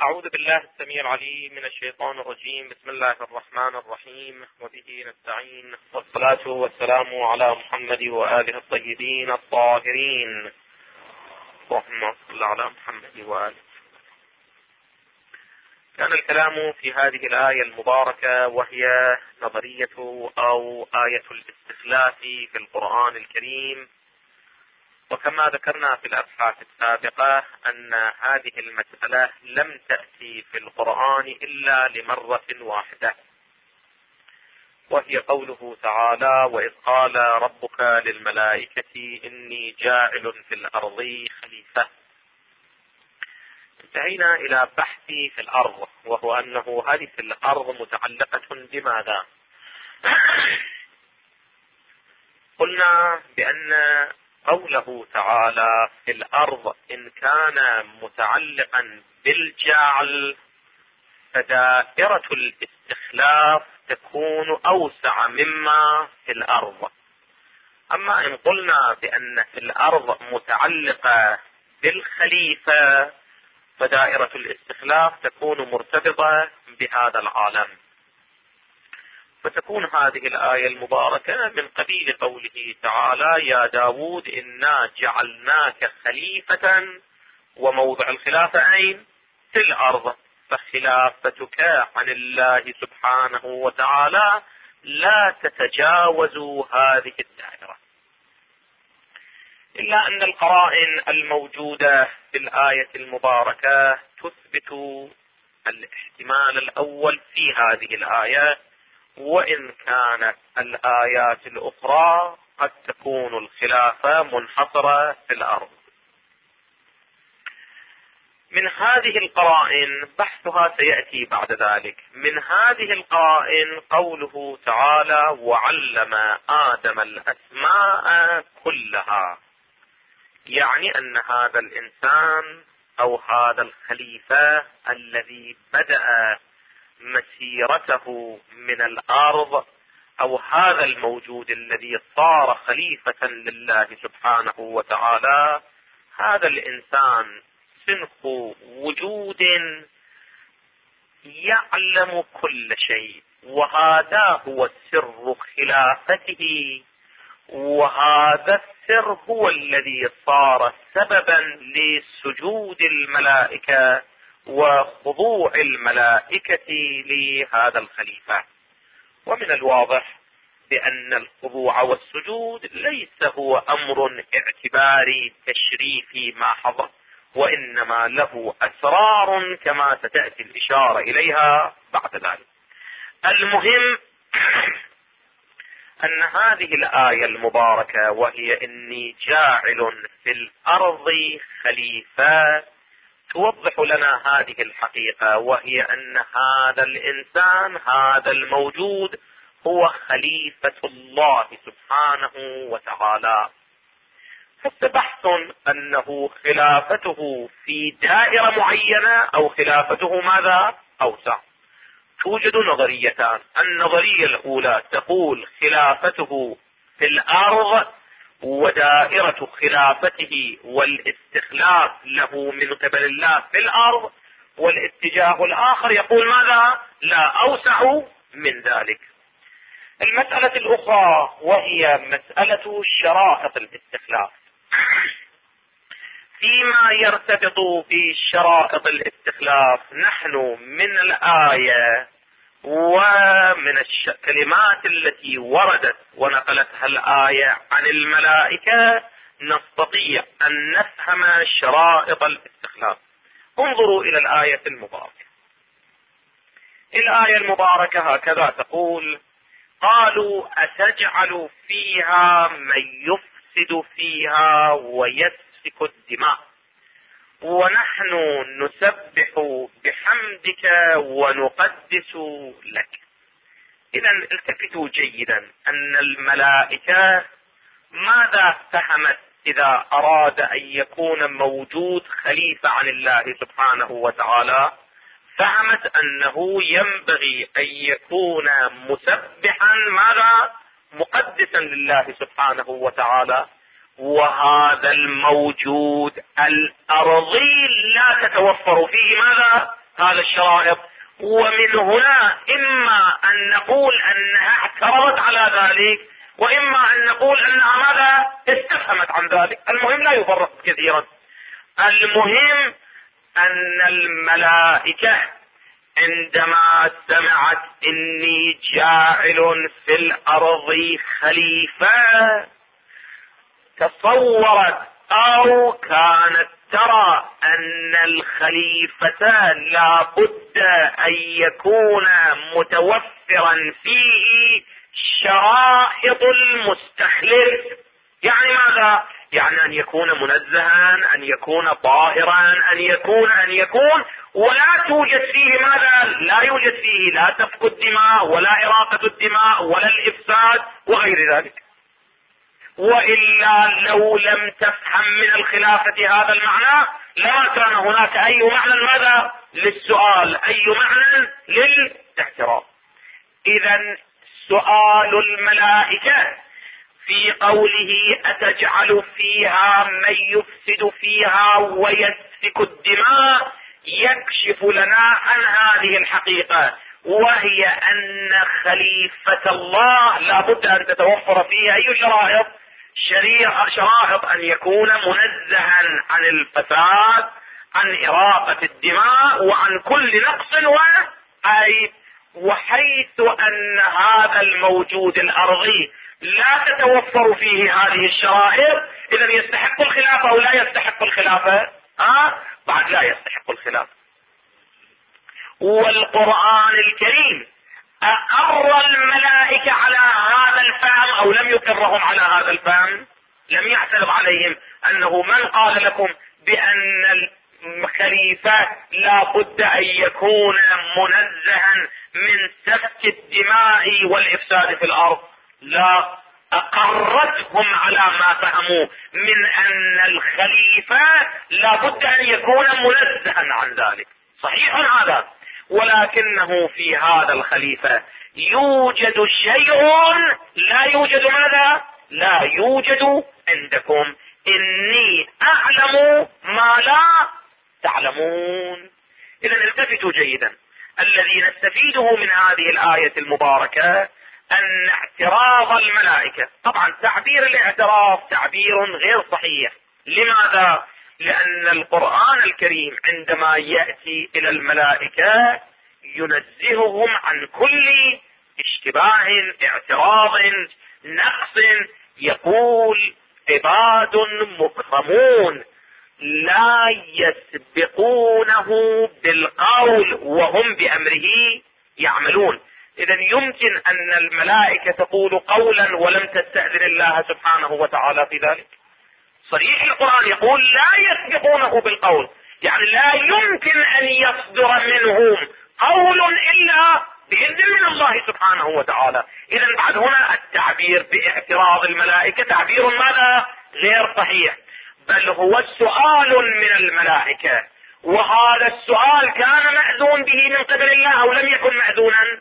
أعوذ بالله السميع العليم من الشيطان الرجيم. بسم الله الرحمن الرحيم، وبه نستعين، والصلاة والسلام على محمد وآله الطيبين الطاهرين. اللهم صل على محمد وآله. كان الكلام في هذه الآية المباركة، وهي نظرية أو آية الاستخلاف في القرآن الكريم. وكما ذكرنا في الأبحاث السابقة أن هذه المسألة لم تأتي في القرآن إلا لمرة واحدة، وهي قوله تعالى: وإذ قال ربك للملائكة إني جاعل في الأرض خليفة. انتهينا إلى بحث في الأرض، وهو أنه هذه في الأرض متعلقة بماذا؟ قلنا بأن قوله تعالى في الأرض إن كان متعلقا بالجعل فدائرة الاستخلاف تكون أوسع مما في الأرض. أما إن قلنا بأن في الأرض متعلقة بالخليفة فدائرة الاستخلاف تكون مرتبطة بهذا العالم. فتكون هذه الآية المباركة من قبيل قوله تعالى: يا داود إنا جعلناك خليفة، وموضع الخلافة أين؟ في الأرض. فخلافتك عن الله سبحانه وتعالى لا تتجاوز هذه الدائرة. إلا أن القرائن الموجودة في الآية المباركة تثبت الاحتمال الأول في هذه الآية، وإن كانت الآيات الأخرى قد تكون الخلافة منحصرة في الأرض. من هذه القرائن بحثها سيأتي بعد ذلك. من هذه القرائن قوله تعالى: وعلم آدم الأسماء كلها، يعني أن هذا الإنسان أو هذا الخليفة الذي بدأ مسيرته من الأرض، أو هذا الموجود الذي صار خليفة لله سبحانه وتعالى، هذا الإنسان صنف وجود يعلم كل شيء، وهذا هو سر خلافته، وهذا السر هو الذي صار سببا لسجود الملائكة وخضوع الملائكة لهذا الخليفة. ومن الواضح بأن الخضوع والسجود ليس هو أمر اعتباري تشريفي محض، وإنما له أسرار كما ستأتي الإشارة إليها بعد ذلك. المهم أن هذه الآية المباركة وهي إني جاعل في الأرض خليفة توضح لنا هذه الحقيقة، وهي أن هذا الإنسان هذا الموجود هو خليفة الله سبحانه وتعالى. فبحث أنه خلافته في دائرة معينة أو خلافته ماذا أوسع. توجد نظريتان. النظرية الأولى تقول خلافته في الأرض ودائرة خلافته والاستخلاف له من قبل الله في الأرض، والاتجاه الآخر يقول ماذا؟ لا، أوسع من ذلك. المسألة الأخرى وهي مسألة شرائط الاستخلاف. فيما يرتبط بشرائط الاستخلاف نحن من الآية ومن الكلمات التي وردت ونقلتها الآية عن الملائكة نستطيع أن نفهم شرائط الاستخلاف. انظروا إلى الآية المباركة. الآية المباركة هكذا تقول: قالوا أتجعل فيها من يفسد فيها ويسفك الدماء ونحن نسبح بحمدك ونقدس لك. إذا التفتوا جيدا أن الملائكة ماذا فهمت إذا أراد أن يكون موجود خليفة عن الله سبحانه وتعالى؟ فهمت أنه ينبغي أن يكون مسبحا ماذا؟ مقدسا لله سبحانه وتعالى. وهذا الموجود الأرضي لا تتوفر فيه ماذا؟ هذا الشرائط. ومن هنا إما أن نقول أنها اعترضت على ذلك، وإما أن نقول أنها ماذا استفهمت عن ذلك. المهم لا يفرق كثيرا. المهم أن الملائكة عندما سمعت إني جاعل في الأرض خليفة تصورت أو كانت ترى أن الخليفة لا بد أن يكون متوفرا فيه شرائط المستخلف. يعني ماذا؟ يعني أن يكون منزها، أن يكون طاهرا، أن يكون ولا توجد فيه ماذا؟ لا يوجد فيه لا سفك الدماء ولا إراقة الدماء ولا الإفساد وغير ذلك. وإلا لو لم تفهم من الخلافة هذا المعنى لما كان هناك أي معنى ماذا للسؤال، أي معنى للاعتراض. إذن سؤال الملائكة في قوله أتجعل فيها من يفسد فيها ويسفك الدماء يكشف لنا عن هذه الحقيقة، وهي أن خليفة الله لا بد أن تتوفر فيه أي شرائط؟ شرائط أن يكون منزها عن الفساد، عن إراقة الدماء، وعن كل نقص وعيب. وحيث أن هذا الموجود الأرضي لا تتوفر فيه هذه الشرائط، إذن يستحق الخلافة أو لا يستحق الخلافة؟ بعد لا يستحق الخلافة. والقرآن الكريم أقر الملائكة على هذا الفهم أو لم يقرهم على هذا الفهم؟ لم يعترض عليهم أنه من قال لكم بأن الخليفة لا بد أن يكون منزها من سفك الدماء والإفساد في الأرض؟ لا، أقرتهم على ما فهموا من أن الخليفة لا بد أن يكون منزها عن ذلك. صحيح هذا، ولكنه في هذا الخليفة يوجد شيء لا يوجد ماذا؟ لا يوجد عندكم. إني أعلم ما لا تعلمون. إذن التفتوا جيدا. الذي نستفيده من هذه الآية المباركة أن اعتراض الملائكة، طبعا تعبير الاعتراض تعبير غير صحيح. لماذا؟ لأن القرآن الكريم عندما يأتي إلى الملائكة ينزههم عن كل اشتباه، اعتراض، نقص. يقول عباد مكرمون لا يسبقونه بالقول وهم بأمره يعملون. إذن يمكن أن الملائكة تقول قولا ولم تستأذن الله سبحانه وتعالى في ذلك. صريح القرآن يقول لا يسبقونه بالقول، يعني لا يمكن أن يصدر منهم قول إلا بإذن من الله سبحانه وتعالى. إذن بعد هنا التعبير باعتراض الملائكة تعبير ماذا؟ غير صحيح، بل هو سؤال من الملائكة، وهذا السؤال كان مأذون به من قبل الله أو لم يكن مأذونا؟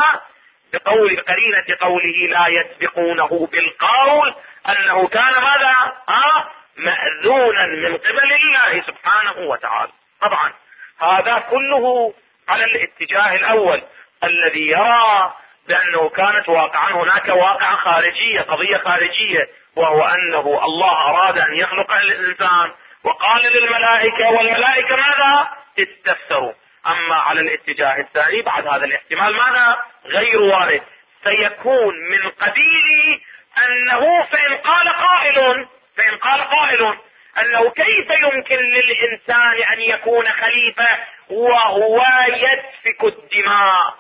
بقول قرينة قوله لا يسبقونه بالقول أنه كان ماذا؟ مأذونا من قبل الله سبحانه وتعالى. طبعا هذا كله على الاتجاه الأول الذي يرى بأنه كانت واقعا هناك واقع خارجية، قضية خارجية، وهو أنه الله أراد أن يخلق الإنسان وقال للملائكة والملائكة ماذا؟ استفسروا. أما على الاتجاه الثاني بعد هذا الاحتمال ماذا؟ غير وارد، سيكون من قبيل أنه فإن قال قائل أنه كيف يمكن للإنسان أن يكون خليفة وهو يسفك الدماء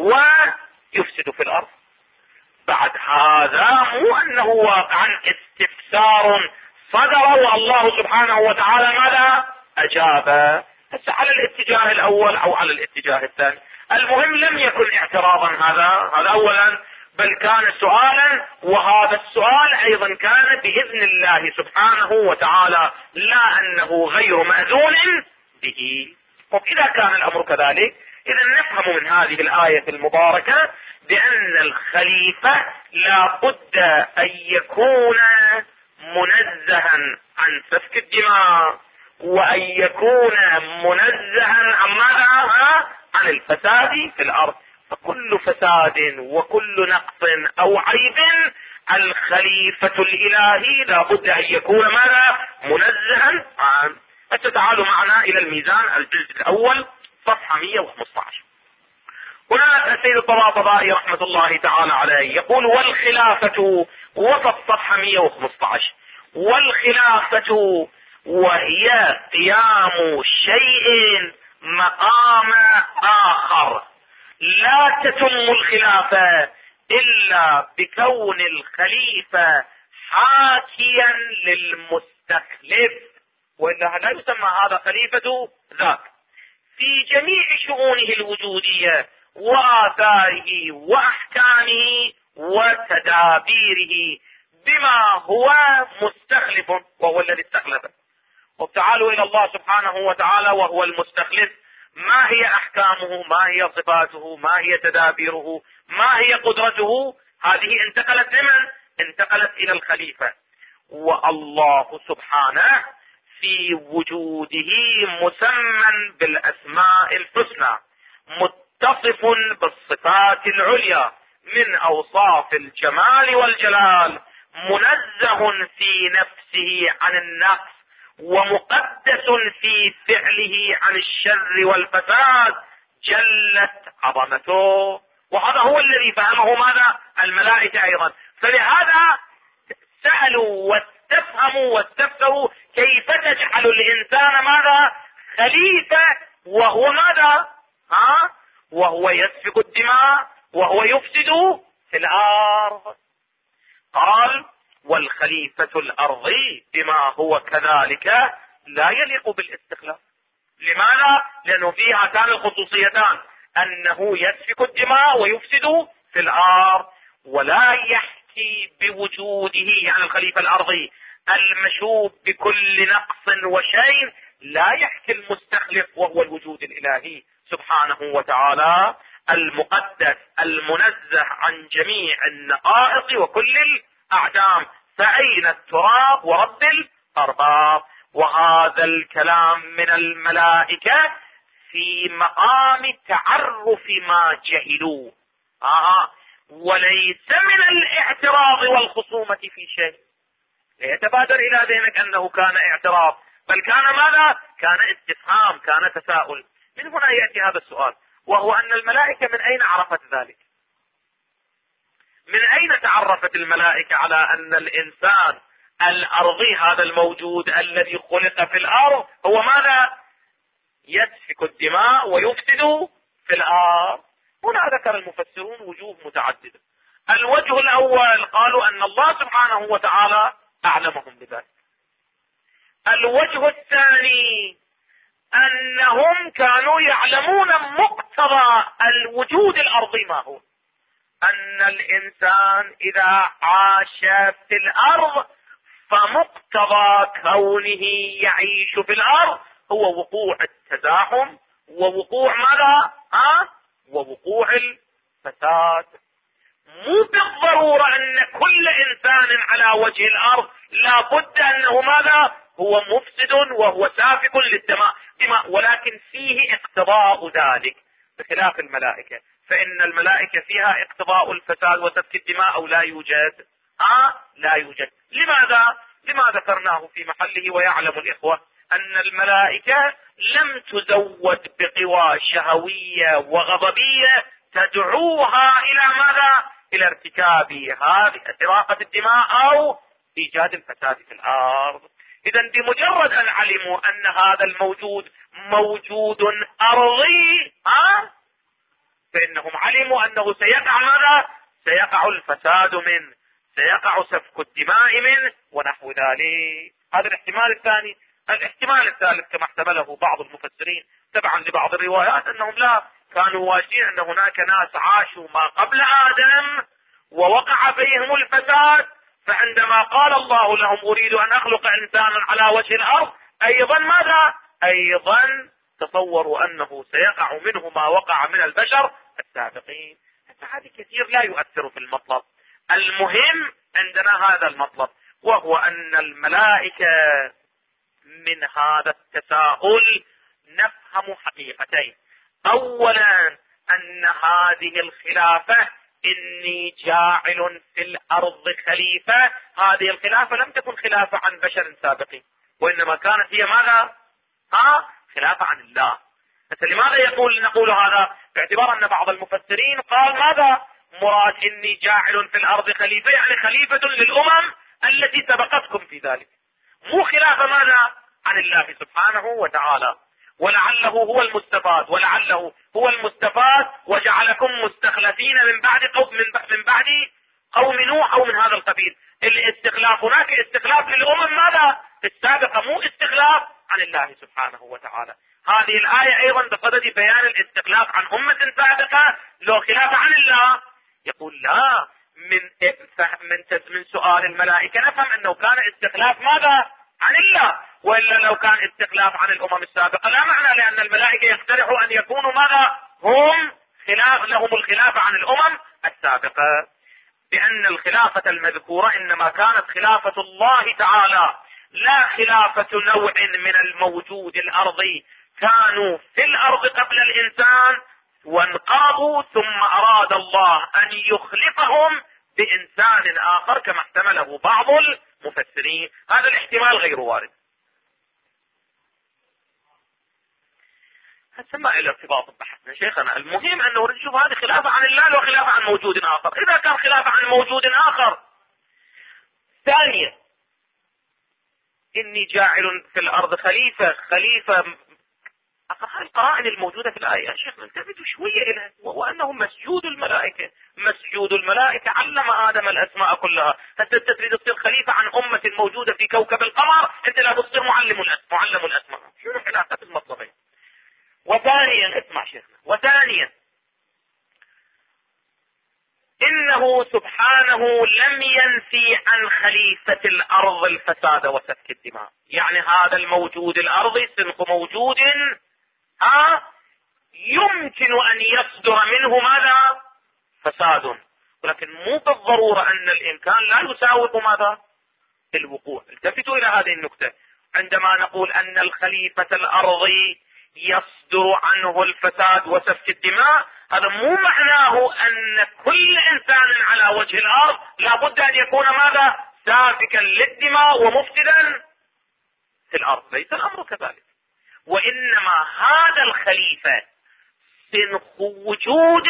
ويفسد في الأرض؟ بعد هذا مو أنه واقعا استفسار صدر والله سبحانه وتعالى ماذا؟ أجاب. بس على الاتجاه الأول أو على الاتجاه الثاني، المهم لم يكن اعتراضا هذا أولا، بل كان سؤالا، وهذا السؤال أيضا كان بإذن الله سبحانه وتعالى، لا أنه غير مأذون به. وإذا كان الأمر كذلك إذا نفهم من هذه الآية المباركة بأن الخليفة لا بد أن يكون منزها عن سفك الدماء، وأن يكون منزها عن ماذا؟ عن الفساد في الأرض. فكل فساد وكل نقص أو عيب الخليفة الإلهي لابد أن يكون ماذا؟ منزها عنه. فتعالوا معنا إلى الميزان الجزء الأول صفحة 115. هنا السيد الطباطبائي رحمة الله تعالى عليه يقول: والخلافة، وسط صفحة 115: والخلافة وهي قيام شيء مقام آخر، لا تتم الخلافة إلا بكون الخليفة حاكيا للمستخلف، وإلا لا يسمى هذا خليفة ذاك، في جميع شؤونه الوجودية وآثاره وأحكامه وتدابيره بما هو مستخلف، وهو الذي استخلفه. وتعالوا إلى الله سبحانه وتعالى وهو المستخلف، ما هي أحكامه، ما هي صفاته، ما هي تدابيره، ما هي قدرته؟ هذه انتقلت لمن؟ انتقلت إلى الخليفة. والله سبحانه في وجوده مسمى بالأسماء الحسنى، متصف بالصفات العليا من أوصاف الجمال والجلال، منزه في نفسه عن النقص، ومقدس في فعله عن الشر والفساد، جلت عظمته. وهذا هو الذي فهمه ماذا؟ الملائكة أيضا. فلهذا سألوا واستفهموا واستفتروا: كيف تجعل الإنسان ماذا؟ خليفة وهو ماذا؟ وهو يسفك الدماء وهو يفسد في الأرض. قال: والخليفة الأرضي بما هو كذلك لا يليق بالاستخلاف. لماذا؟ لأنه فيه هاتان الخصوصيتان، أنه يسفك الدماء ويفسد في الأرض، ولا يحكي بوجوده، يعني الخليفة الأرضي المشوب بكل نقص وشيء، لا يحكي المستخلف وهو الوجود الإلهي سبحانه وتعالى المقدس المنزه عن جميع النقائص وكل الأعدام. فأين التراب ورب الأرباب؟ وهذا الكلام من الملائكة في مقام تعرف ما جهلوا، وليس من الاعتراض والخصومة في شيء. لا يتبادر إلى ذهنك أنه كان اعتراض، بل كان ماذا؟ كان استفهام، كان تساؤل. من هنا يأتي هذا السؤال، وهو أن الملائكة من أين عرفت ذلك؟ من أين تعرفت الملائكة على أن الإنسان الأرضي هذا الموجود الذي خلق في الأرض هو ماذا؟ يسفك الدماء ويفسد في الأرض. هنا ذكر المفسرون وجوه متعددة. الوجه الأول قالوا أن الله سبحانه وتعالى أعلمهم بذلك. الوجه الثاني أنهم كانوا يعلمون مقتضى الوجود الأرضي ما هو، أن الإنسان إذا عاش في الأرض فمقتضى كونه يعيش في الأرض هو وقوع التزاحم ووقوع ماذا؟ ووقوع الفساد. مو بالضرورة أن كل إنسان على وجه الأرض لابد أنه ماذا؟ هو مفسد وهو سافك للدماء، ولكن فيه اقتضاء ذلك، بخلاف الملائكة. فإن الملائكة فيها اقتضاء الفساد وسفك الدماء أو لا يوجد؟ لا يوجد. لماذا؟ لما ذكرناه في محله. ويعلم الإخوة أن الملائكة لم تزود بقوى شهوية وغضبية تدعوها إلى ماذا؟ إلى ارتكاب هذه إراقة الدماء أو إيجاد الفساد في الأرض. إذا بمجرد أن علموا أن هذا الموجود موجود أرضي، فإنهم علموا أنه سيقع ماذا؟ سيقع الفساد منه، سيقع سفك الدماء منه، ونحو ذلك. هذا الاحتمال الثاني. الاحتمال الثالث كما احتمله بعض المفسرين تبعا لبعض الروايات، أنهم لا كانوا واجدين أن هناك ناس عاشوا ما قبل آدم ووقع فيهم الفساد، فعندما قال الله لهم أريد أن أخلق إنسانا على وجه الأرض، أيضا ماذا؟ أيضا تصوروا أنه سيقع منه ما وقع من البشر السابقين. هذا كثير لا يؤثر في المطلب. المهم عندنا هذا المطلب، وهو أن الملائكة من هذا التساؤل نفهم حقيقتين. اولا ان هذه الخلافة اني جاعل في الارض خليفة، هذه الخلافة لم تكن خلافة عن بشر سابقين، وانما كانت هي ماذا؟ خلافة عن الله. لماذا نقول هذا؟ باعتبار ان بعض المفسرين قال ماذا مراد اني جاعل في الارض خليفة، يعني خليفة للامم التي سبقتكم في ذلك، مو خلافة ماذا؟ عن الله سبحانه وتعالى. ولعله هو المستفاد، وجعلكم مستخلفين من بعد قوم نوح او من هذا القبيل. الاستخلاف هناك استخلاف للامم ماذا؟ السابقة، مو استخلاف عن الله سبحانه وتعالى. هذه الآية ايضا بصدد بيان الاستخلاف عن امة سابقة لو خلاف عن الله. يقول لا، من سؤال الملائكة نفهم انه كان استخلاف ماذا؟ عن الله، والا لو كان استخلاف عن الامم السابقة لا معنى، لان الملائكة يقترحوا ان يكونوا ماذا؟ هم لهم الخلافة عن الامم السابقة، بان الخلافة المذكورة انما كانت خلافة الله تعالى، لا خلافة نوع من الموجود الارضي كانوا في الارض قبل الانسان وانقرضوا، ثم اراد الله ان يخلقهم بانسان اخر كما احتمله بعض المفسرين. هذا الاحتمال غير وارد. هذا ما له ارتباط بحثنا شيخنا، المهم انه نشوف هذه خلافة عن الله وخلافة عن موجود اخر. اذا كان خلافة عن موجود اخر، ثانيا اني جاعل في الارض خليفة هاي القرائن الموجودة في الآية يا شيخ نلتفتوا شوية إليها، وأنه مسجود الملائكة علم آدم الأسماء كلها. حتى تريد تصير خليفة عن أمة موجودة في كوكب القمر، أنت لا تصير معلم الأسماء. شنو علاقة المطلبين؟ وثانيا اسمع شيخنا، إنه سبحانه لم ينفي عن خليفة الأرض الفساد وسفك الدماء، يعني هذا الموجود الأرضي صنف موجود يمكن أن يصدر منه ماذا؟ فساد، ولكن مو بالضرورة أن الإمكان لا يساوق ماذا؟ الوقوع. التفتوا إلى هذه النكتة، عندما نقول أن الخليفة الأرضي يصدر عنه الفساد وسفك الدماء، هذا مو معناه أن كل إنسان على وجه الأرض لابد أن يكون ماذا؟ سافكا للدماء ومفسدا في الأرض، ليس الأمر كذلك. وإنما هذا الخليفة صنف وجود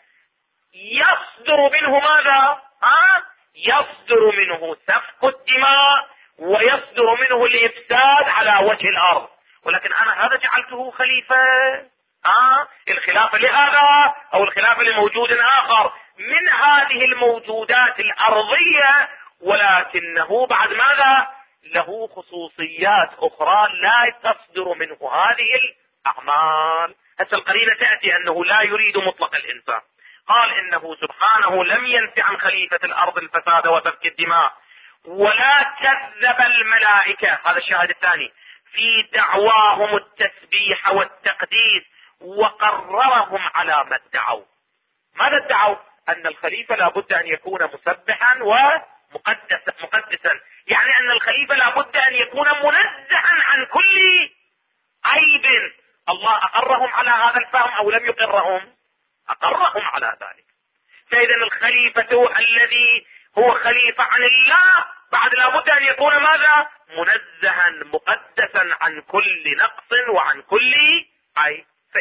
يصدر منه ماذا؟ يصدر منه سفك الدماء ويصدر منه الإفساد على وجه الأرض، ولكن أنا هذا جعلته خليفة. الخلافة لهذا أو الخلافة لموجود آخر من هذه الموجودات الأرضية، ولكنه بعد ماذا؟ له خصوصيات أخرى لا تصدر منه هذه الأعمال. هسه القرينة تأتي أنه لا يريد مطلق الإنسان. قال إنه سبحانه لم ينفي عن خليفة الأرض الفساد وسفك الدماء، ولا كذب الملائكة، هذا الشاهد الثاني، في دعواهم التسبيح والتقديس، وقررهم على ما ادعوا. ماذا ادعوا؟ أن الخليفة لابد أن يكون مسبحا ومقدسا، يعني أن الخليفة لابد أن يكون منزها عن كل عيب. الله أقرهم على هذا الفهم أو لم يقرهم؟ أقرهم على ذلك. فإذا الخليفة الذي هو خليفة عن الله بعد لابد أن يكون ماذا؟ منزها مقدسا عن كل نقص وعن كل عيب.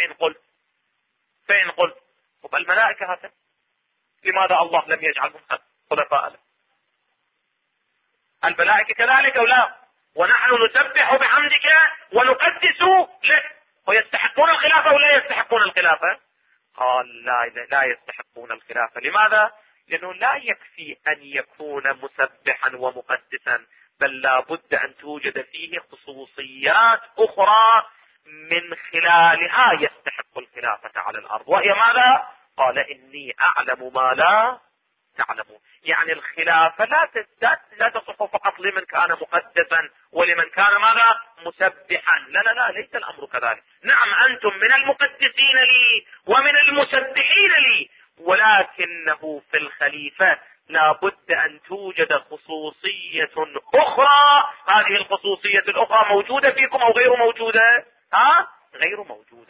فإن قلت طب الملائكة هذا لماذا الله لم يجعلهم خلفاء له؟ الملائكة كذلك أو لا؟ ونحن نسبح بحمدك ونقدس لك، ويستحقون الخلافة أو لا يستحقون الخلافة؟ قال لا يستحقون الخلافة. لماذا؟ لأنه لا يكفي أن يكون مسبحا ومقدسا، بل لا بد أن توجد فيه خصوصيات أخرى من خلالها يستحق الخلافة على الأرض، وهي ماذا؟ قال إني أعلم ما لا تعلمون. يعني الخلافة لا تصح فقط لمن كان مقدسا ولمن كان ماذا؟ مسبحا. لا ليس الأمر كذلك. نعم أنتم من المقدسين لي ومن المسبحين لي، ولكنه في الخليفة لا بد أن توجد خصوصية أخرى. هذه الخصوصية الأخرى موجودة فيكم أو غير موجودة؟ غير موجودة.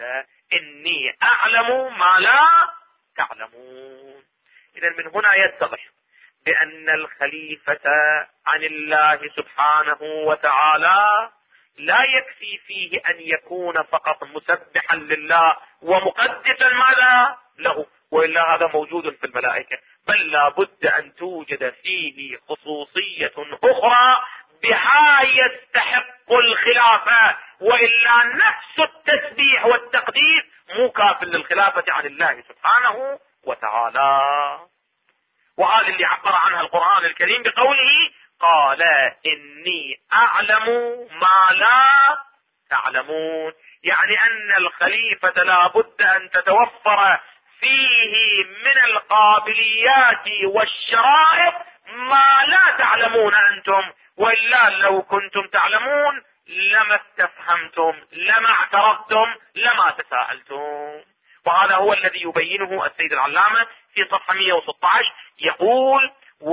إني أعلم ما لا تعلمون. إذا من هنا يتضح بأن الخليفة عن الله سبحانه وتعالى لا يكفي فيه أن يكون فقط مسبحا لله ومقدسا ماذا له، وإلا هذا موجود في الملائكة، بل لا بد أن توجد فيه خصوصية أخرى بها يستحق الخلافة، وإلا نفس التسبيح والتقديس مو كاف للخلافة عن الله سبحانه وتعالى. وهذا اللي عبر عنها القرآن الكريم بقوله قال إني أعلم ما لا تعلمون، يعني أن الخليفة لا بد أن تتوفر فيه من القابليات والشرائط ما لا تعلمون أنتم، وإلا لو كنتم تعلمون لما استفهمتم، لما اعترضتم، لما تساءلتم. وهذا هو الذي يبينه السيد العلامة في صفحة 116، يقول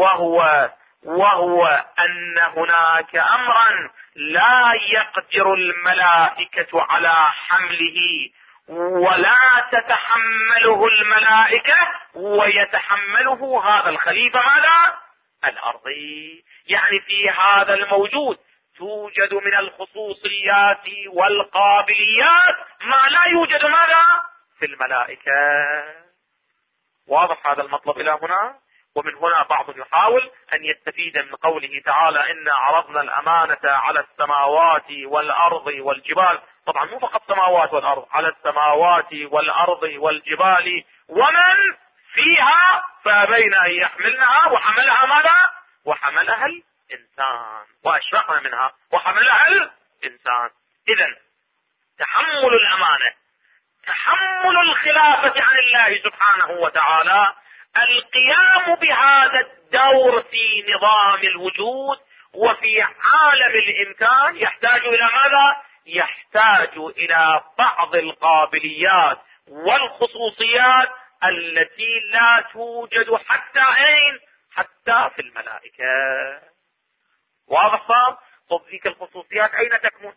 وهو أن هناك أمرا لا يقدر الملائكة على حمله ولا تتحمله الملائكة ويتحمله هذا الخليفة ماذا؟ الأرضي. يعني في هذا الموجود توجد من الخصوصيات والقابليات ما لا يوجد ماذا؟ في الملائكة. واضح هذا المطلب إلى هنا؟ ومن هنا بعض يحاول أن يستفيد من قوله تعالى إنا عرضنا الأمانة على السماوات والأرض والجبال، طبعا مو فقط السماوات والأرض، على السماوات والأرض والجبال ومن فيها فأبين أن يحملنها وحملها ماذا؟ وحملها الإنسان وأشفقنا منها وحملها الإنسان. إذن تحمل الأمانة، تحمل الخلافة عن الله سبحانه وتعالى، القيام بهذا الدور في نظام الوجود وفي عالم الإمكان يحتاج إلى ماذا؟ يحتاج إلى بعض القابليات والخصوصيات التي لا توجد حتى أين؟ حتى في الملائكة. واضح صار؟ طب ذيك الخصوصيات أين تكمن؟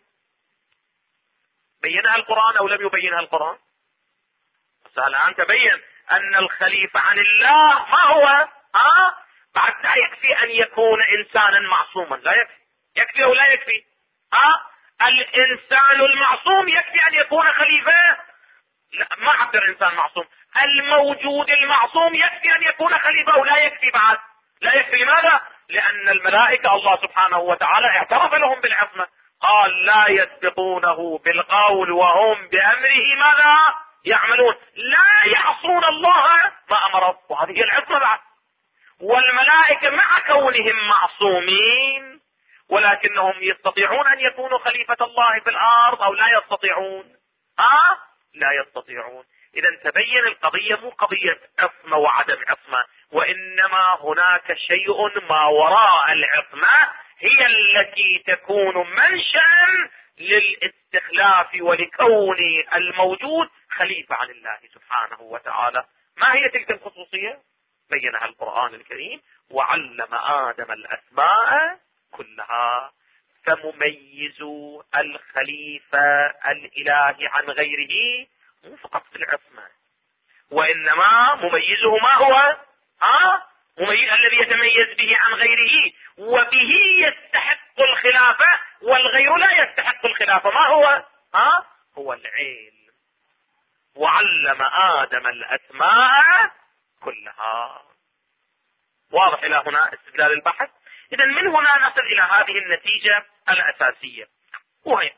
بينها القرآن أو لم يبينها القرآن؟ بس الآن تبين أن الخليفة عن الله ما هو؟ بعد لا يكفي أن يكون إنسانا معصوما، لا يكفي. يكفي أو لا يكفي؟ الإنسان المعصوم يكفي أن يكون خليفة؟ لا، ما عبر إنسان معصوم. الموجود المعصوم يكفي أن يكون خليفة أو لا يكفي؟ بعد لا يكفي. لماذا؟ لأن الملائكة الله سبحانه وتعالى اعترف لهم بالعصمة، قال لا يسبقونه بالقول وهم بأمره ماذا يعملون، لا يعصون الله ما أمره، وهذه هي العصمة بعد. والملائكة مع كونهم معصومين ولكنهم يستطيعون أن يكونوا خليفة الله في الأرض أو لا يستطيعون؟ لا يستطيعون. إذا تبين القضية مو قضية عصمة وعدم عصمة، وإنما هناك شيء ما وراء العصمة هي التي تكون منشأ للاستخلاف ولكون الموجود خليفة عن الله سبحانه وتعالى. ما هي تلك الخصوصية؟ بينها القرآن الكريم وعلم آدم الأسماء كلها. فمميز الخليفة الإلهي عن غيره مو فقط في العصمة، وإنما مميزه ما هو؟ مميز الذي يتميز به عن غيره وبه يستحق الخلافة والغير لا يستحق الخلافة. ما هو؟ هو العلم. وعلم آدم الأسماء كلها. واضح إلى هنا استدلال البحث؟ إذا من هنا نصل إلى هذه النتيجة الأساسية، وهي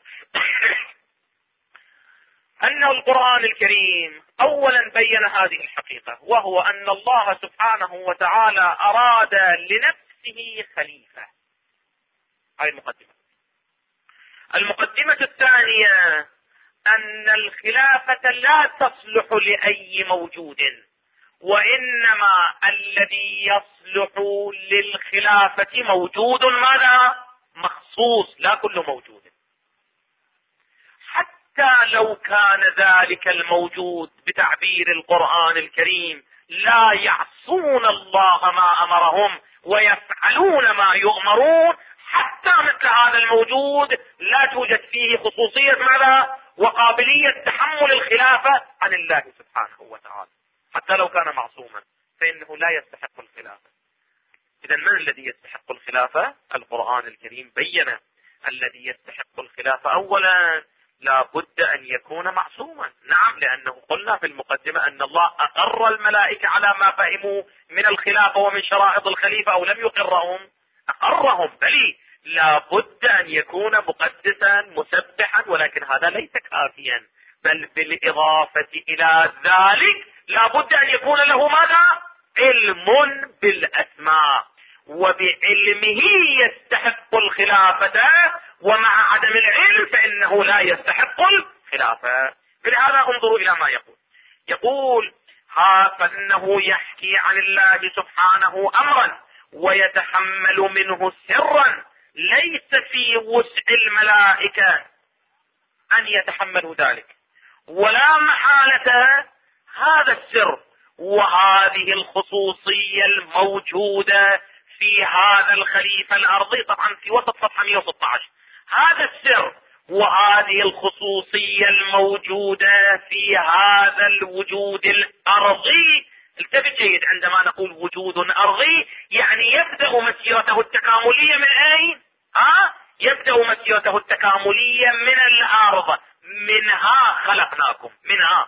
أن القرآن الكريم أولا بين هذه الحقيقة، وهو أن الله سبحانه وتعالى أراد لنفسه خليفة. هذه المقدمة. المقدمة الثانية أن الخلافة لا تصلح لأي موجود، وإنما الذي يصلح للخلافة موجود ماذا؟ مخصوص، لا كل موجود. حتى لو كان ذلك الموجود بتعبير القرآن الكريم لا يعصون الله ما أمرهم ويفعلون ما يؤمرون، حتى مثل هذا الموجود لا توجد فيه خصوصية ماذا؟ وقابلية تحمل الخلافة عن الله سبحانه وتعالى، حتى لو كان معصوما فإنه لا يستحق الخلافة. إذا من الذي يستحق الخلافة؟ القرآن الكريم بين الذي يستحق الخلافة أولا لا بد أن يكون معصوما. نعم، لأنه قلنا في المقدمة أن الله أقر الملائكة على ما فهموا من الخلافة ومن شرائط الخليفة، أو لم يقرهم؟ أقرهم، بل لا بد أن يكون مقدسا مسبحا، ولكن هذا ليس كافيا، بل بالإضافة إلى ذلك لا بد أن يكون له ماذا؟ علم بالأسماء، وبعلمه يستحق الخلافة، ومع عدم العلم فإنه لا يستحق الخلافة. فلهذا انظروا إلى ما يقول فإنه يحكي عن الله سبحانه أمرا ويتحمل منه سرا ليس في وسع الملائكة أن يتحملوا ذلك، ولا محالة هذا السر وهذه الخصوصية الموجودة في هذا الخليفة الأرضي، طبعا في وسط صفحة 116، هذا السر وهذه الخصوصية الموجودة في هذا الوجود الأرضي. التفت جيد، عندما نقول وجود أرضي يعني يبدأ مسيرته التكاملية من أين؟ يبدأ مسيرته التكاملية من الأرض، منها خلقناكم، منها،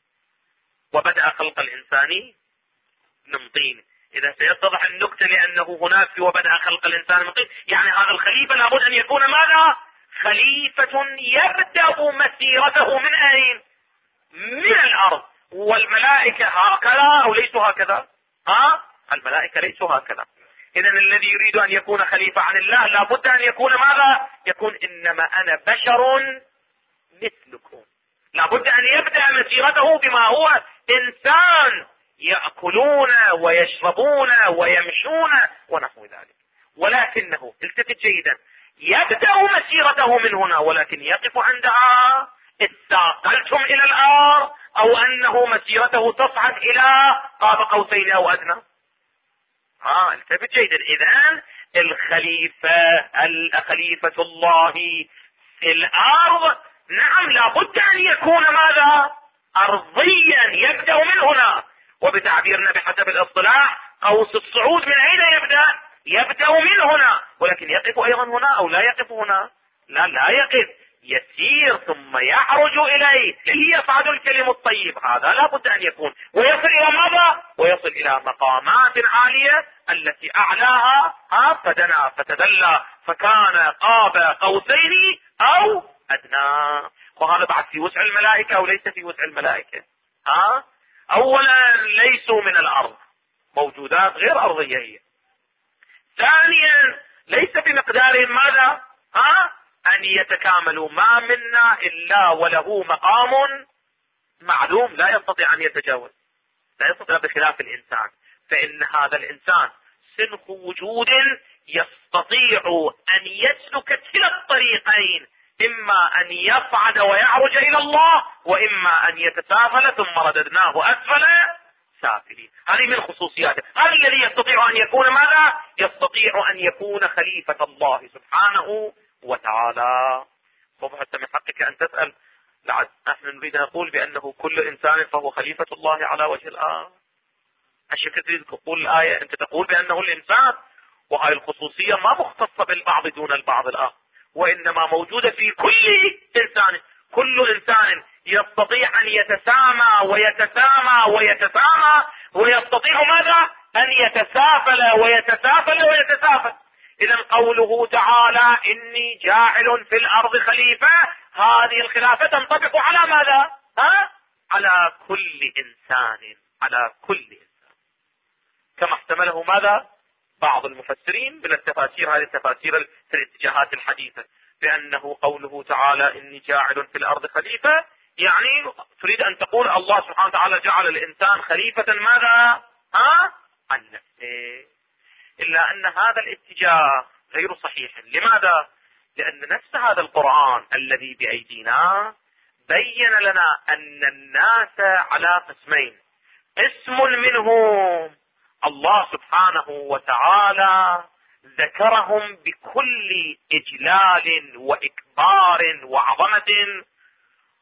وبدأ خلق الإنسان من طين. إذا سيتضح النكتة لأنه هناك في وبدأ خلق الإنسان من طين، يعني هذا الخليفة لابد أن يكون ماذا؟ خليفة يبدأ مسيرته من أين؟ من الأرض. والملائكة هكذا أو ليسوا هكذا؟ الملائكة ليسوا هكذا. إذا الذي يريد أن يكون خليفة عن الله لابد أن يكون ماذا؟ يكون إنما أنا بشر مثلكم. لابد أن يبدأ مسيرته بما هو إنسان، يأكلون ويشربون ويمشون ونحو ذلك، ولكنه التفت جيدا يبدأ مسيرته من هنا، ولكن يقف عندها استاقلتم إلى الأرض، أو أنه مسيرته تصعد إلى قاب قوسين أو أدنى. التفت جيدا. إذن خليفة الله في الأرض نعم لابد أن يكون ماذا؟ أرضيا، يبدأ من هنا، وبتعبيرنا بحسب الاصطلاح قوس الصعود من أين يبدأ؟ يبدأ من هنا، ولكن يقف أيضا هنا أو لا يقف هنا؟ لا يقف، يسير ثم يعرج إليه ليصعد الكلم الطيب. هذا لا بد أن يكون، ويصل إلى ماذا؟ ويصل إلى مقامات عالية التي أعلاها فدنا فتدلى فكان قاب قوسين أو أدنى. وهذا بعد في وسع الملائكة أو ليس في وسع الملائكة؟ أولا ليسوا من الأرض، موجودات غير أرضية هي. ثانيا ليس بمقدارهم ماذا؟ أن يتكاملوا، ما منا إلا وله مقام معلوم لا يستطيع أن يتجاوز، لا يستطيع، بخلاف الإنسان، فإن هذا الإنسان سنخ وجود يستطيع أن يسلك كلا الطريقين، إما أن يصعد ويعرج إلى الله، وإما أن يتسافل ثم رددناه أسفل سافلين. هذه من خصوصياته. هذا الذي يستطيع أن يكون ماذا؟ يستطيع أن يكون خليفة الله سبحانه وتعالى. حتى من حقك أن تسأل، نحن نريد أن نقول بأنه كل إنسان فهو خليفة الله على وجه الأرض. الشكل تريد تقول الآية، أنت تقول بأنه الإنسان، وهذه الخصوصية ما مختصة بالبعض دون البعض الآخر، وإنما موجودة في كل إنسان. كل إنسان يستطيع أن يتسامى ويتسامى ويتسامى، ويستطيع ماذا؟ أن يتسافل ويتسافل ويتسافل. إذا قوله تعالى إني جاعل في الأرض خليفة، هذه الخلافة تنطبق على ماذا؟ على كل إنسان، على كل إنسان، كما احتمله ماذا؟ بعض المفسرين من التفاسير، هذه التفاسير في الاتجاهات الحديثة، بأنه قوله تعالى إني جاعل في الأرض خليفة، يعني تريد أن تقول الله سبحانه وتعالى جعل الإنسان خليفة ماذا؟ عن نفسه. إلا أن هذا الاتجاه غير صحيح. لماذا؟ لأن نفس هذا القرآن الذي بأيدينا بين لنا أن الناس على قسمين. قسم منهم الله سبحانه وتعالى ذكرهم بكل إجلال وإكبار وعظمة،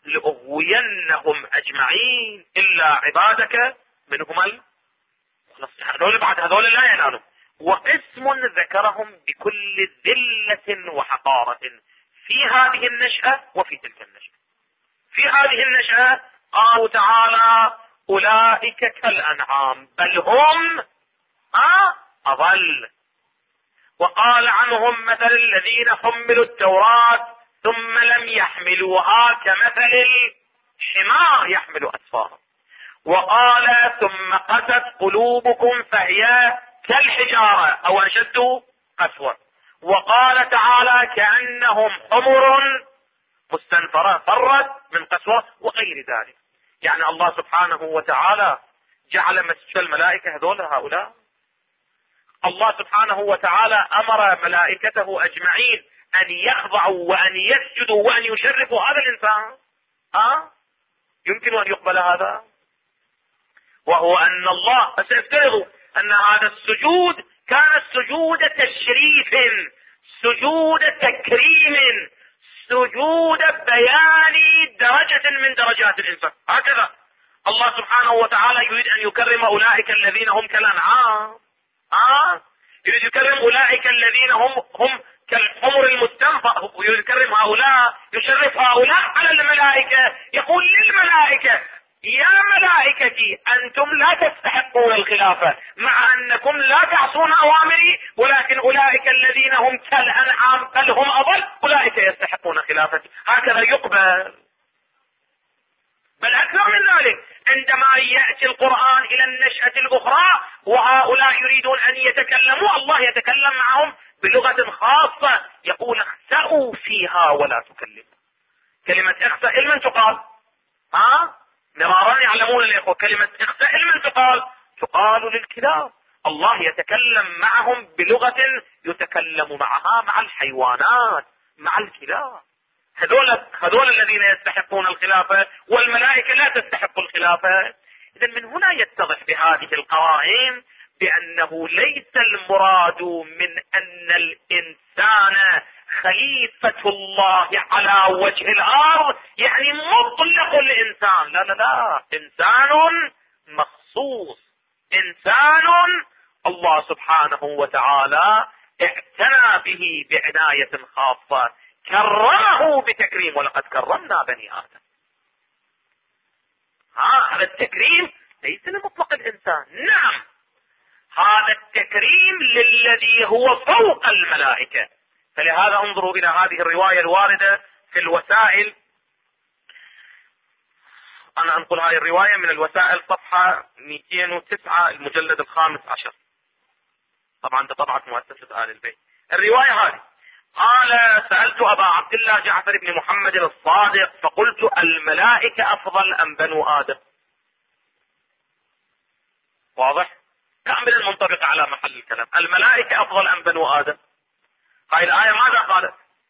لأغوينهم أجمعين إلا عبادك منهم هذول بعد هذول لا ينالون. وقسم ذكرهم بكل ذلة وحقارة في هذه النشأة وفي تلك النشأة. في هذه النشأة قالوا تعالى أولئك كالأنعام بل هم أضل. وقال عنهم مثل الذين حملوا التوراة ثم لم يحملوها كمثل الحمار يحمل أسفارا. وقال ثم قست قلوبكم فهي كالحجارة أو أشد قسوة. وقال تعالى كأنهم حمر مستنفرة فرت من قسوة وغير ذلك. يعني الله سبحانه وتعالى جعل مسجد الملائكة هؤلاء. الله سبحانه وتعالى أمر ملائكته أجمعين أن يخضعوا وأن يسجدوا وأن يشرفوا هذا الإنسان. يمكن أن يقبل هذا؟ وهو أن الله سيفترض أن هذا السجود كان سجود تشريف، سجود تكريم، سجود بيان درجة من درجات الإنسان. هكذا الله سبحانه وتعالى يريد أن يكرم أولئك الذين هم كالأنعام. يريد يكرم أولئك الذين هم كالحمر المستنفر، يكرم هؤلاء، يشرف هؤلاء على الملائكة. يقول للملائكة يا ملائكتي أنتم لا تستحقون الخلافة مع أنكم لا تعصون أوامري، ولكن أولئك الذين هم كالأنعام بل هم أضل أولئك يستحقون خلافتي. هكذا يقبل. بل أكثر من ذلك، عندما يأتي القرآن إلى النشأة الأخرى وهؤلاء يريدون أن يتكلموا، الله يتكلم معهم بلغة خاصة، يقول اخسأوا فيها ولا تكلموا. كلمة اخسأ لمن تقال؟ مرارا يعلمون الإخوة كلمة اخسأ لمن تقال؟ تقال للكلاب. الله يتكلم معهم بلغة يتكلم معها مع الحيوانات، مع الكلاب. هذول الذين يستحقون الخلافة، والملائكة لا تستحق الخلافة. إذن من هنا يتضح بهذه القرائن بأنه ليس المراد من أن الإنسان خليفة الله على وجه الأرض يعني مطلق الإنسان، لا لا لا، إنسان مخصوص، إنسان الله سبحانه وتعالى اعتنى به بعناية خاصة، كرمه بتكريم، ولقد كرمنا بني آدم. هذا التكريم ليس لمطلق الإنسان، نعم هذا التكريم للذي هو فوق الملائكة. فلهذا انظروا إلى هذه الرواية الواردة في الوسائل. أنا أنقل هذه الرواية من الوسائل صفحة 209 المجلد ال15، طبعا ده طبعة مؤسسة آل البيت. الرواية هذه قال سألت أبا عبد الله جعفر بن محمد الصادق فقلت الملائكة أفضل أم بنو آدم؟ واضح؟ كامل منطبق على محل الكلام. الملائكة أفضل أم بنو آدم؟ هاي الآية ماذا قالت؟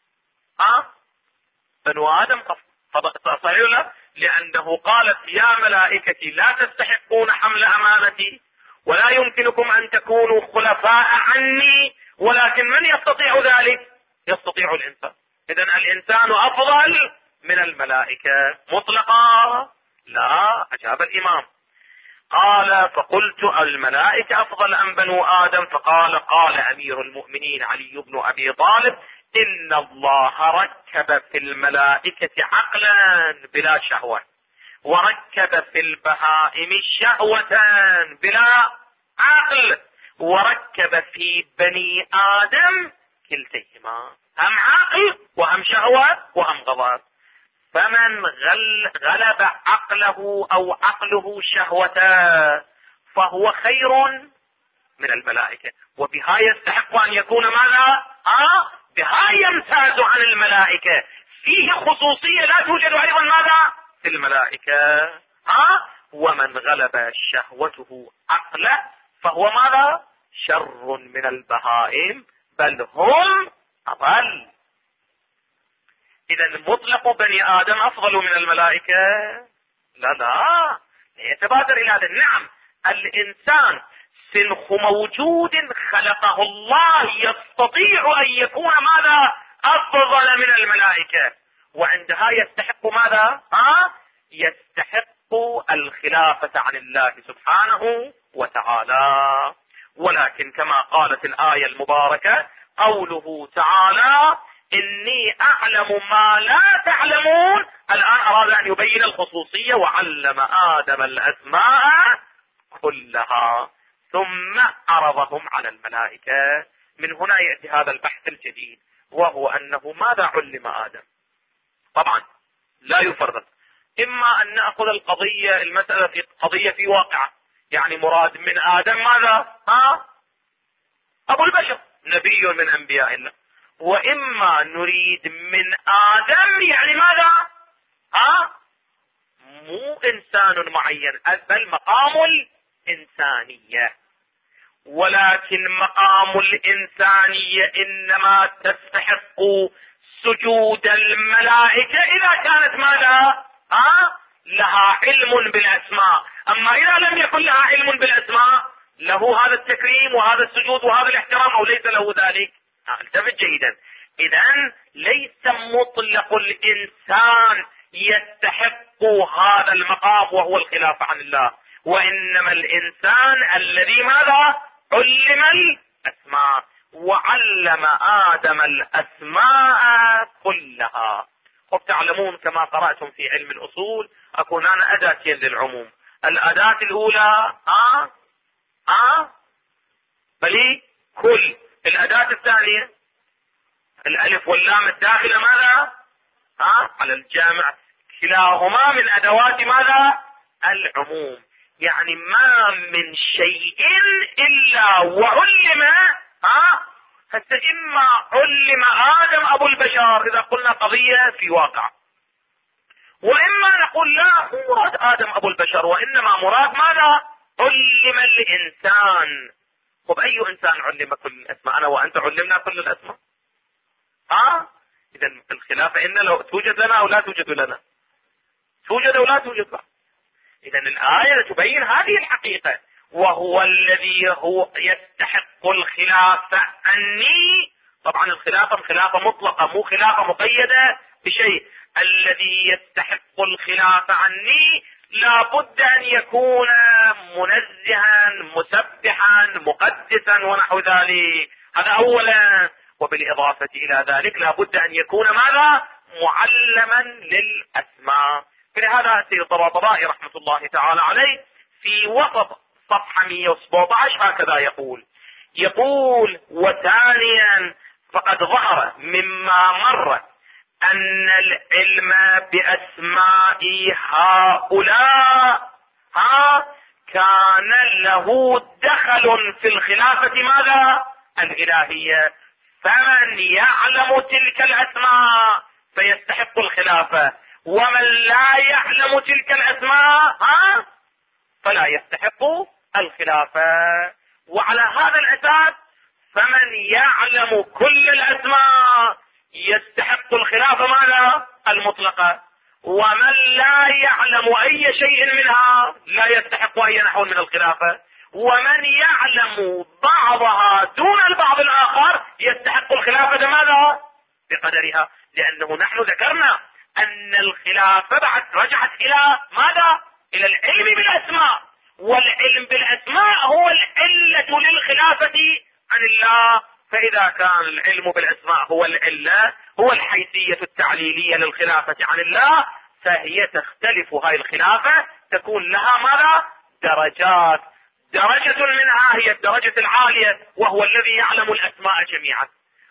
بنو آدم صحيح لا؟ لأنه قالت يا ملائكتي لا تستحقون حمل أمانتي ولا يمكنكم أن تكونوا خلفاء عني، ولكن من يستطيع ذلك؟ يستطيع الإنسان. إذن الإنسان أفضل من الملائكة مطلقا؟ لا، أجاب الإمام. قال فقلت الملائكة أفضل أم بنو آدم؟ قال أمير المؤمنين علي بن أبي طالب إن الله ركب في الملائكة عقلا بلا شهوة، وركب في البهائم شهوة بلا عقل، وركب في بني آدم كلتيهما، هم عقل وهم شهوة وهم غضب. فمن غلب عقله أو عقله شهوته فهو خير من الملائكة، وبها يستحق أن يكون ماذا؟ بها يمتاز عن الملائكة، فيه خصوصية لا توجد أيضا ماذا؟ في الملائكة. ومن غلب شهوته عقله فهو ماذا؟ شر من البهائم بل هم أضل. إذا مطلق بني آدم أفضل من الملائكة؟ لا يتبادر إلى هذا. نعم الإنسان سنخ موجود خلقه الله يستطيع أن يكون ماذا؟ أفضل من الملائكة، وعندها يستحق ماذا؟ يستحق الخلافة عن الله سبحانه وتعالى. ولكن كما قالت الآية المباركة قوله تعالى إني أعلم ما لا تعلمون، الآن أراد أن يبين الخصوصية، وعلم آدم الأسماء كلها ثم عرضهم على الملائكة. من هنا يأتي هذا البحث الجديد، وهو أنه ماذا علم آدم؟ طبعا لا يفرق، إما أن نأخذ المسألة في قضية في واقعة، يعني مراد من آدم ماذا؟ أبو البشر، نبي من أنبياء الله. وإما نريد من آدم يعني ماذا؟ مو إنسان معين، بل مقام الإنسانية. ولكن مقام الإنسانية إنما تستحق سجود الملائكة إذا كانت ماذا؟ لها علم بالأسماء. أما إذا لم يكن لها علم بالأسماء، له هذا التكريم وهذا السجود وهذا الاحترام أو ليس له ذلك؟ التفت جيدا. إذن ليس مطلق الإنسان يستحق هذا المقام وهو الخلافة عن الله، وإنما الإنسان الذي ماذا؟ علم الأسماء، وعلم آدم الأسماء كلها. وبتعلمون كما قرأتم في علم الأصول أكون أنا أداتين للعموم. الأداة الأولى بلي كل. الأداة الثانية الألف واللام الداخلة ماذا؟ على الجامع. كلاهما من أدوات ماذا؟ العموم. يعني ما من شيء إلا وعلم. حتى إما علم آدم أبو البشر إذا قلنا قضية في واقع، وإما نقول لا هو مراد آدم أبو البشر، وإنما مراد ماذا؟ علم الإنسان. طب أي إنسان علم كل الأسماء؟ أنا وأنت علمنا كل الأسماء. إذا الخلافة إن لو توجد لنا أو لا توجد لنا، توجد أو لا توجد لنا. إذا الآية تبين هذه الحقيقة، وهو الذي هو يستحق الخلافة عني. طبعا الخلافة خلافة مطلقة، مو خلافة مقيدة بشيء. الذي يستحق الخلافة عني لا بد أن يكون منزها مسبحا مقدسا ونحو ذلك، هذا أولا. وبالإضافة إلى ذلك لا بد أن يكون ماذا؟ معلما للأسماء. فلهذا سيد الطباطبائي رحمة الله تعالى عليه في وسط صفحة 117 هكذا يقول وثانيا فقد ظهر مما مر أن العلم بأسماء هؤلاء كان له دخل في الخلافة ماذا؟ الإلهية. فمن يعلم تلك الأسماء فيستحق الخلافة، ومن لا يعلم تلك الأسماء فلا يستحق الخلافة. وعلى هذا الأساس فمن يعلم كل الأسماء يستحق الخلافة ماذا؟ المطلقة، ومن لا يعلم أي شيء منها لا يستحق أي نحو من الخلافة، ومن يعلم بعضها دون البعض الآخر يستحق الخلافة ماذا؟ بقدرها. لأنه نحن ذكرنا أن الخلافة بعد رجعت إلى ماذا؟ إلى العلم بالأسماء، والعلم بالأسماء هو العلة للخلافة عن الله. فإذا كان العلم بالأسماء هو العلة، هو الحيثية التعليلية للخلافة عن الله، فهي تختلف. هاي الخلافة تكون لها ماذا؟ درجات. درجة منها هي الدرجة العالية وهو الذي يعلم الأسماء جميعا،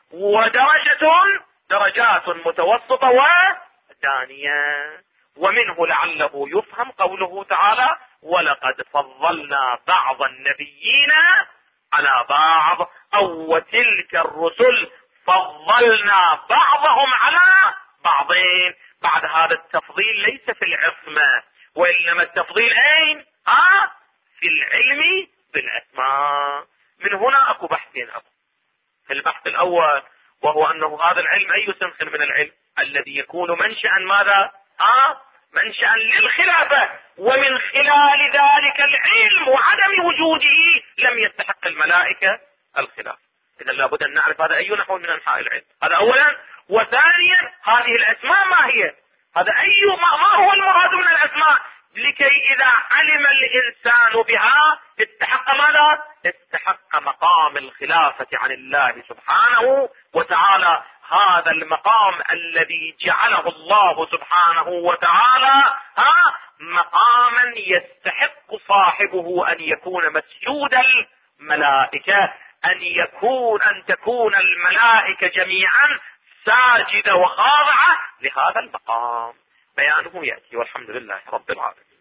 درجات متوسطة ودانية. ومنه لعله يفهم قوله تعالى ولقد فضلنا بعض النبيين على بعض، أو وتلك الرسل فضلنا بعضهم على بعضين. بعد هذا التفضيل ليس في العصمة، وإنما التفضيل أين؟ في العلم بالأسماء. من هنا أكو بحثين. في البحث الأول وهو أنه هذا العلم أي سنخ من العلم الذي يكون منشأ ماذا؟ منشأ للخلافة، ومن خلال ذلك العلم وعدم وجوده لم يستحق الملائكة الخلافة. إذا لابد أن نعرف هذا أي نحو من أنحاء العلم، هذا أولا. وثانيا هذه الاسماء ما هي؟ هذا ما هو المراد من الاسماء؟ لكي اذا علم الانسان بها استحق ماذا؟ استحق مقام الخلافة عن الله سبحانه وتعالى. هذا المقام الذي جعله الله سبحانه وتعالى مقاما يستحق صاحبه ان يكون مسجود الملائكة، ان تكون الملائكة جميعا ساجدة وخاضعة لهذا المقام. بيانه يأتي، والحمد لله رب العالمين.